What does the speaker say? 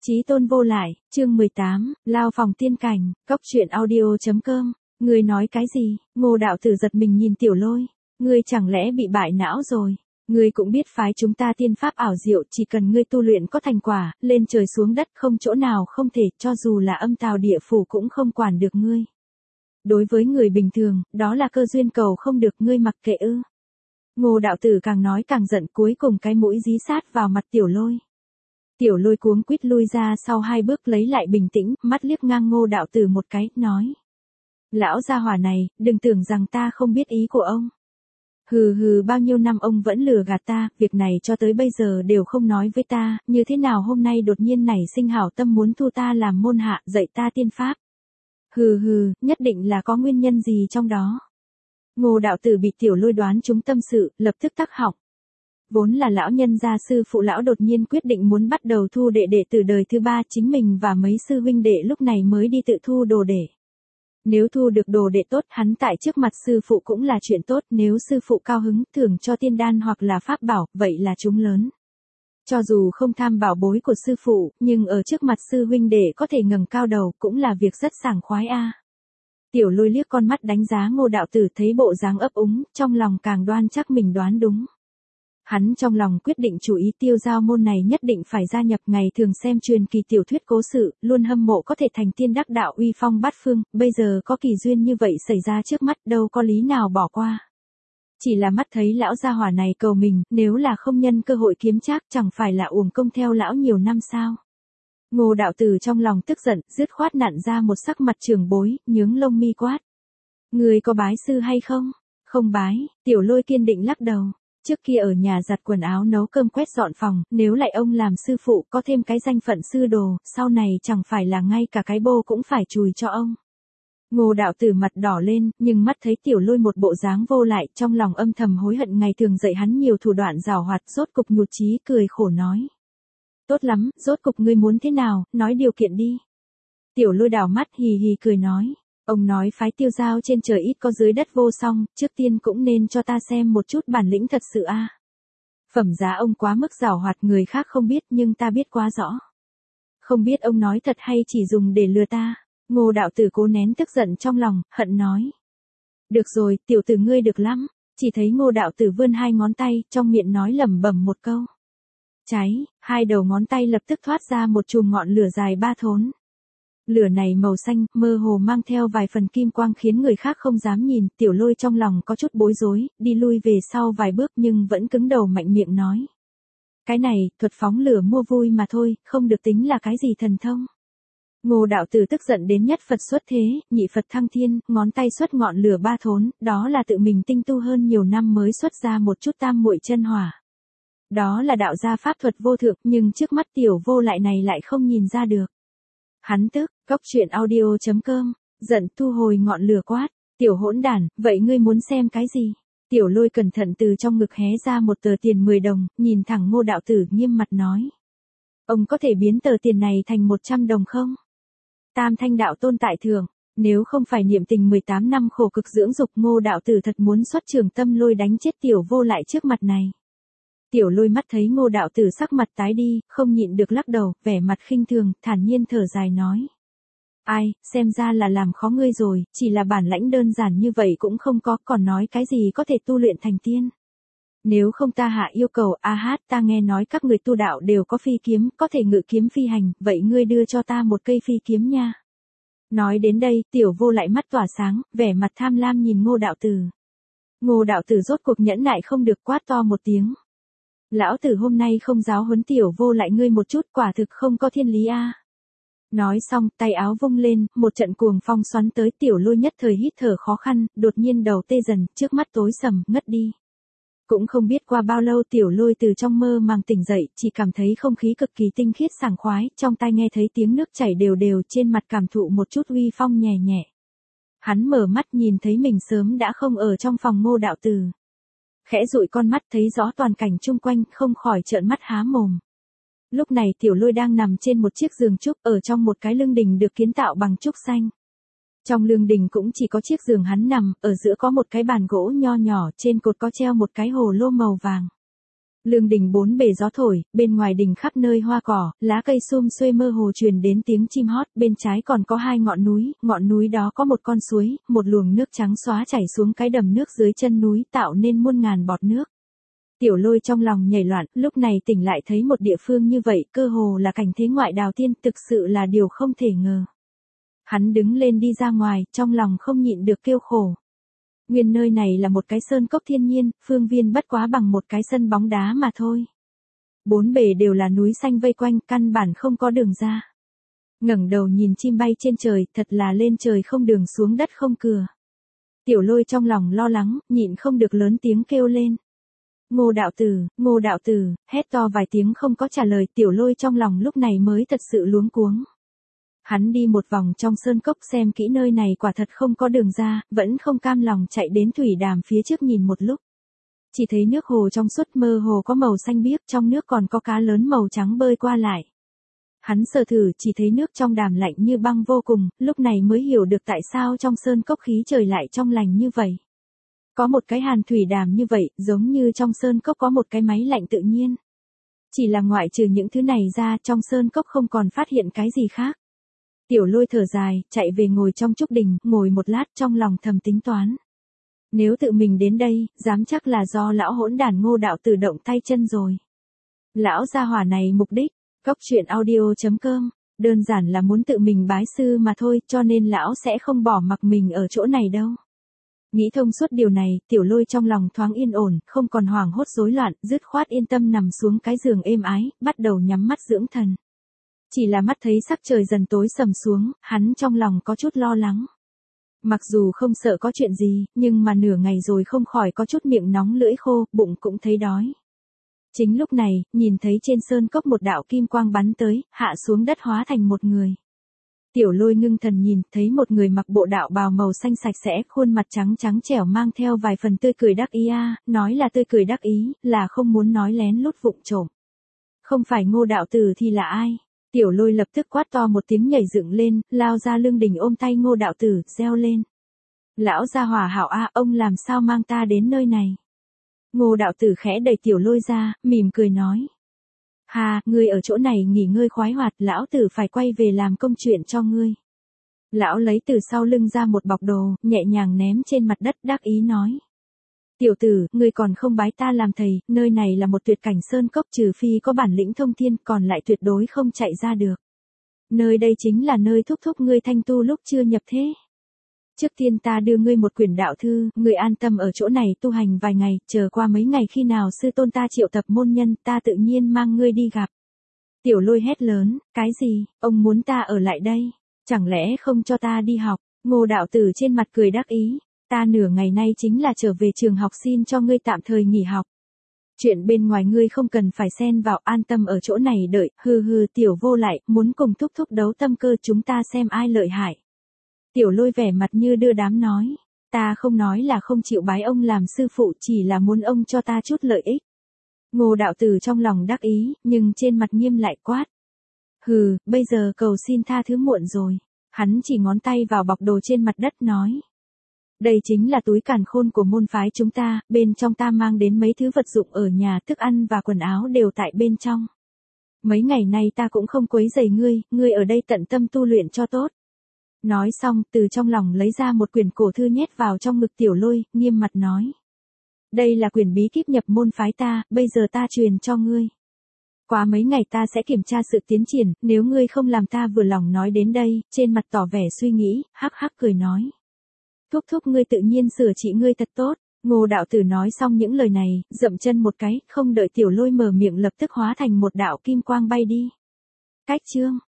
Chí tôn vô lại, chương 18, lao phòng tiên cảnh, cóc truyện audio.com. Ngươi nói cái gì? Ngô đạo tử giật mình nhìn Tiểu Lôi. Ngươi chẳng lẽ bị bại não rồi? Ngươi cũng biết phái chúng ta tiên pháp ảo diệu, chỉ cần ngươi tu luyện có thành quả, lên trời xuống đất không chỗ nào không thể, cho dù là âm tào địa phủ cũng không quản được ngươi. Đối với người bình thường, đó là cơ duyên cầu không được, ngươi mặc kệ ư? Ngô đạo tử càng nói càng giận, cuối cùng cái mũi dí sát vào mặt Tiểu Lôi. Tiểu Lôi cuống quýt lui ra sau 2 bước lấy lại bình tĩnh, mắt liếc ngang Ngô đạo tử một cái, nói. Lão gia hỏa này, đừng tưởng rằng ta không biết ý của ông. Hừ, bao nhiêu năm ông vẫn lừa gạt ta, việc này cho tới bây giờ đều không nói với ta, như thế nào hôm nay đột nhiên nảy sinh hảo tâm muốn thu ta làm môn hạ, dạy ta tiên pháp. Hừ, nhất định là có nguyên nhân gì trong đó. Ngô đạo tử bị Tiểu Lôi đoán trúng tâm sự, lập tức tắc họng. Vốn là lão nhân gia sư phụ lão đột nhiên quyết định muốn bắt đầu thu đệ đệ từ đời thứ 3, chính mình và mấy sư huynh đệ lúc này mới đi tự thu đồ đệ. Nếu thu được đồ đệ tốt, hắn tại trước mặt sư phụ cũng là chuyện tốt, nếu sư phụ cao hứng thưởng cho tiên đan hoặc là pháp bảo, vậy là chúng lớn. Cho dù không tham bảo bối của sư phụ, nhưng ở trước mặt sư huynh đệ có thể ngẩng cao đầu cũng là việc rất sảng khoái a. Tiểu Lôi liếc con mắt đánh giá Ngô đạo tử, thấy bộ dáng ấp úng, trong lòng càng đoan chắc mình đoán đúng. Hắn trong lòng quyết định chủ ý tiêu giao môn này nhất định phải gia nhập, ngày thường xem truyền kỳ tiểu thuyết cố sự, luôn hâm mộ có thể thành tiên đắc đạo uy phong bát phương, bây giờ có kỳ duyên như vậy xảy ra trước mắt, đâu có lý nào bỏ qua. Chỉ là mắt thấy lão gia hỏa này cầu mình, nếu là không nhân cơ hội kiếm trác chẳng phải là uổng công theo lão nhiều năm sao. Ngô đạo tử trong lòng tức giận, dứt khoát nặn ra một sắc mặt trưởng bối, nhướng lông mi quát. Người có bái sư hay không? Không bái, Tiểu Lôi kiên định lắc đầu. Trước kia ở nhà giặt quần áo nấu cơm quét dọn phòng, nếu lại ông làm sư phụ có thêm cái danh phận sư đồ, sau này chẳng phải là ngay cả cái bô cũng phải chùi cho ông. Ngô đạo tử mặt đỏ lên, nhưng mắt thấy Tiểu Lôi một bộ dáng vô lại, trong lòng âm thầm hối hận ngày thường dạy hắn nhiều thủ đoạn giảo hoạt, rốt cục nhụt chí cười khổ nói. Tốt lắm, rốt cục ngươi muốn thế nào, nói điều kiện đi. Tiểu Lôi đảo mắt hì cười nói. Ông nói phái tiêu giao trên trời ít có dưới đất vô song, trước tiên cũng nên cho ta xem một chút bản lĩnh thật sự a. Phẩm giá ông quá mức giảo hoạt, người khác không biết nhưng ta biết quá rõ. Không biết ông nói thật hay chỉ dùng để lừa ta. Ngô đạo tử cố nén tức giận trong lòng, hận nói. Được rồi, tiểu tử ngươi được lắm. Chỉ thấy Ngô đạo tử vươn 2 ngón tay, trong miệng nói lẩm bẩm một câu. Cháy, 2 đầu ngón tay lập tức thoát ra một chùm ngọn lửa dài 3 thốn. Lửa này màu xanh, mơ hồ mang theo vài phần kim quang khiến người khác không dám nhìn, Tiểu Lôi trong lòng có chút bối rối, đi lui về sau vài bước nhưng vẫn cứng đầu mạnh miệng nói. Cái này, thuật phóng lửa mua vui mà thôi, không được tính là cái gì thần thông. Ngô đạo tử tức giận đến nhất Phật xuất thế, nhị Phật thăng thiên, ngón tay xuất ngọn lửa 3 thốn, đó là tự mình tinh tu hơn nhiều năm mới xuất ra một chút tam muội chân hỏa. Đó là đạo gia pháp thuật vô thượng, nhưng trước mắt tiểu vô lại này lại không nhìn ra được. Hắn tức, cóc truyện audio.com, giận thu hồi ngọn lửa quát, tiểu hỗn đản, vậy ngươi muốn xem cái gì? Tiểu Lôi cẩn thận từ trong ngực hé ra một tờ tiền 10 đồng, nhìn thẳng Ngô đạo tử nghiêm mặt nói. Ông có thể biến tờ tiền này thành 100 đồng không? Tam thanh đạo tôn tại thượng, nếu không phải niệm tình 18 năm khổ cực dưỡng dục, Ngô đạo tử thật muốn xuất trường tâm lôi đánh chết tiểu vô lại trước mặt này. Tiểu Lôi mắt thấy Ngô đạo tử sắc mặt tái đi, không nhịn được lắc đầu, vẻ mặt khinh thường, thản nhiên thở dài nói. Ai, xem ra là làm khó ngươi rồi, chỉ là bản lãnh đơn giản như vậy cũng không có, còn nói cái gì có thể tu luyện thành tiên. Nếu không ta hạ yêu cầu, ta nghe nói các người tu đạo đều có phi kiếm, có thể ngự kiếm phi hành, vậy ngươi đưa cho ta một cây phi kiếm nha. Nói đến đây, tiểu vô lại mắt tỏa sáng, vẻ mặt tham lam nhìn Ngô đạo tử. Ngô đạo tử rốt cuộc nhẫn nại không được, quát to một tiếng. Lão tử hôm nay không giáo huấn tiểu vô lại ngươi một chút, quả thực không có thiên lý a. Nói xong, tay áo vung lên, một trận cuồng phong xoắn tới, Tiểu Lôi nhất thời hít thở khó khăn, đột nhiên đầu tê dần, trước mắt tối sầm, ngất đi. Cũng không biết qua bao lâu Tiểu Lôi từ trong mơ màng tỉnh dậy, chỉ cảm thấy không khí cực kỳ tinh khiết sảng khoái, trong tai nghe thấy tiếng nước chảy đều đều, trên mặt cảm thụ một chút uy phong nhẹ nhẹ. Hắn mở mắt nhìn thấy mình sớm đã không ở trong phòng Ngô đạo tử. Khẽ dụi con mắt thấy rõ toàn cảnh chung quanh, không khỏi trợn mắt há mồm. Lúc này Tiểu Lôi đang nằm trên một chiếc giường trúc ở trong một cái lương đình được kiến tạo bằng trúc xanh. Trong lương đình cũng chỉ có chiếc giường hắn nằm, ở giữa có một cái bàn gỗ nho nhỏ, trên cột có treo một cái hồ lô màu vàng. Lương đình bốn bề gió thổi, bên ngoài đình khắp nơi hoa cỏ, lá cây sum xuê mơ hồ truyền đến tiếng chim hót, bên trái còn có hai ngọn núi đó có một con suối, một luồng nước trắng xóa chảy xuống cái đầm nước dưới chân núi tạo nên muôn ngàn bọt nước. Tiểu Lôi trong lòng nhảy loạn, lúc này tỉnh lại thấy một địa phương như vậy, cơ hồ là cảnh thế ngoại đào tiên, thực sự là điều không thể ngờ. Hắn đứng lên đi ra ngoài, trong lòng không nhịn được kêu khổ. Nguyên nơi này là một cái sơn cốc thiên nhiên, phương viên bất quá bằng một cái sân bóng đá mà thôi. Bốn bề đều là núi xanh vây quanh, căn bản không có đường ra. Ngẩng đầu nhìn chim bay trên trời, thật là lên trời không đường xuống đất không cửa. Tiểu Lôi trong lòng lo lắng, nhịn không được lớn tiếng kêu lên. Ngô đạo tử, hét to vài tiếng không có trả lời, Tiểu Lôi trong lòng lúc này mới thật sự luống cuống. Hắn đi một vòng trong sơn cốc xem kỹ nơi này quả thật không có đường ra, vẫn không cam lòng chạy đến thủy đàm phía trước nhìn một lúc. Chỉ thấy nước hồ trong suốt mơ hồ có màu xanh biếc, trong nước còn có cá lớn màu trắng bơi qua lại. Hắn sờ thử chỉ thấy nước trong đàm lạnh như băng vô cùng, lúc này mới hiểu được tại sao trong sơn cốc khí trời lại trong lành như vậy. Có một cái hàn thủy đàm như vậy, giống như trong sơn cốc có một cái máy lạnh tự nhiên. Chỉ là ngoại trừ những thứ này ra, trong sơn cốc không còn phát hiện cái gì khác. Tiểu Lôi thở dài, chạy về ngồi trong trúc đình, ngồi một lát trong lòng thầm tính toán. Nếu tự mình đến đây, dám chắc là do lão hỗn đản Ngô đạo tự động tay chân rồi. Lão gia hỏa này mục đích, Cóc truyện audio.com, đơn giản là muốn tự mình bái sư mà thôi, cho nên lão sẽ không bỏ mặc mình ở chỗ này đâu. Nghĩ thông suốt điều này, Tiểu Lôi trong lòng thoáng yên ổn, không còn hoảng hốt rối loạn, dứt khoát yên tâm nằm xuống cái giường êm ái, bắt đầu nhắm mắt dưỡng thần. Chỉ là mắt thấy sắc trời dần tối sầm xuống, hắn trong lòng có chút lo lắng. Mặc dù không sợ có chuyện gì, nhưng mà nửa ngày rồi không khỏi có chút miệng nóng lưỡi khô, bụng cũng thấy đói. Chính lúc này, nhìn thấy trên sơn cốc một đạo kim quang bắn tới, hạ xuống đất hóa thành một người. Tiểu Lôi ngưng thần nhìn, thấy một người mặc bộ đạo bào màu xanh sạch sẽ, khuôn mặt trắng trắng trẻo mang theo vài phần tươi cười đắc ý nói là tươi cười đắc ý, là không muốn nói lén lút vụng trộm. Không phải Ngô đạo tử thì là ai? Tiểu Lôi lập tức quát to một tiếng nhảy dựng lên, lao ra lưng đình ôm tay Ngô đạo tử, reo lên. Lão gia hỏa hảo ông làm sao mang ta đến nơi này? Ngô đạo tử khẽ đẩy Tiểu Lôi ra, mỉm cười nói. Ngươi ở chỗ này nghỉ ngơi khoái hoạt, lão tử phải quay về làm công chuyện cho ngươi. Lão lấy từ sau lưng ra một bọc đồ, nhẹ nhàng ném trên mặt đất, đắc ý nói. Tiểu tử, ngươi còn không bái ta làm thầy, nơi này là một tuyệt cảnh sơn cốc, trừ phi có bản lĩnh thông thiên, còn lại tuyệt đối không chạy ra được. Nơi đây chính là nơi thúc thúc ngươi thanh tu lúc chưa nhập thế. Trước tiên ta đưa ngươi một quyển đạo thư, ngươi an tâm ở chỗ này tu hành vài ngày, chờ qua mấy ngày khi nào sư tôn ta triệu tập môn nhân, ta tự nhiên mang ngươi đi gặp. Tiểu Lôi hét lớn, cái gì, ông muốn ta ở lại đây, chẳng lẽ không cho ta đi học? Ngô đạo tử trên mặt cười đắc ý, ta nửa ngày nay chính là trở về trường học xin cho ngươi tạm thời nghỉ học. Chuyện bên ngoài ngươi không cần phải xen vào, an tâm ở chỗ này đợi, Tiểu vô lại, muốn cùng thúc thúc đấu tâm cơ, chúng ta xem ai lợi hại. Tiểu Lôi vẻ mặt như đưa đám nói, ta không nói là không chịu bái ông làm sư phụ, chỉ là muốn ông cho ta chút lợi ích. Ngô đạo tử trong lòng đắc ý, nhưng trên mặt nghiêm lại quát. Bây giờ cầu xin tha thứ muộn rồi. Hắn chỉ ngón tay vào bọc đồ trên mặt đất nói. Đây chính là túi càn khôn của môn phái chúng ta, bên trong ta mang đến mấy thứ vật dụng ở nhà, thức ăn và quần áo đều tại bên trong. Mấy ngày nay ta cũng không quấy rầy ngươi ở đây tận tâm tu luyện cho tốt. Nói xong, từ trong lòng lấy ra một quyển cổ thư nhét vào trong ngực Tiểu Lôi, nghiêm mặt nói. Đây là quyển bí kíp nhập môn phái ta, bây giờ ta truyền cho ngươi. Qua mấy ngày ta sẽ kiểm tra sự tiến triển, nếu ngươi không làm ta vừa lòng nói đến đây, trên mặt tỏ vẻ suy nghĩ, hắc hắc cười nói. Thúc ngươi tự nhiên sửa trị ngươi thật tốt. Ngô đạo tử nói xong những lời này, dậm chân một cái, không đợi Tiểu Lôi mở miệng lập tức hóa thành một đạo kim quang bay đi. Cách chương.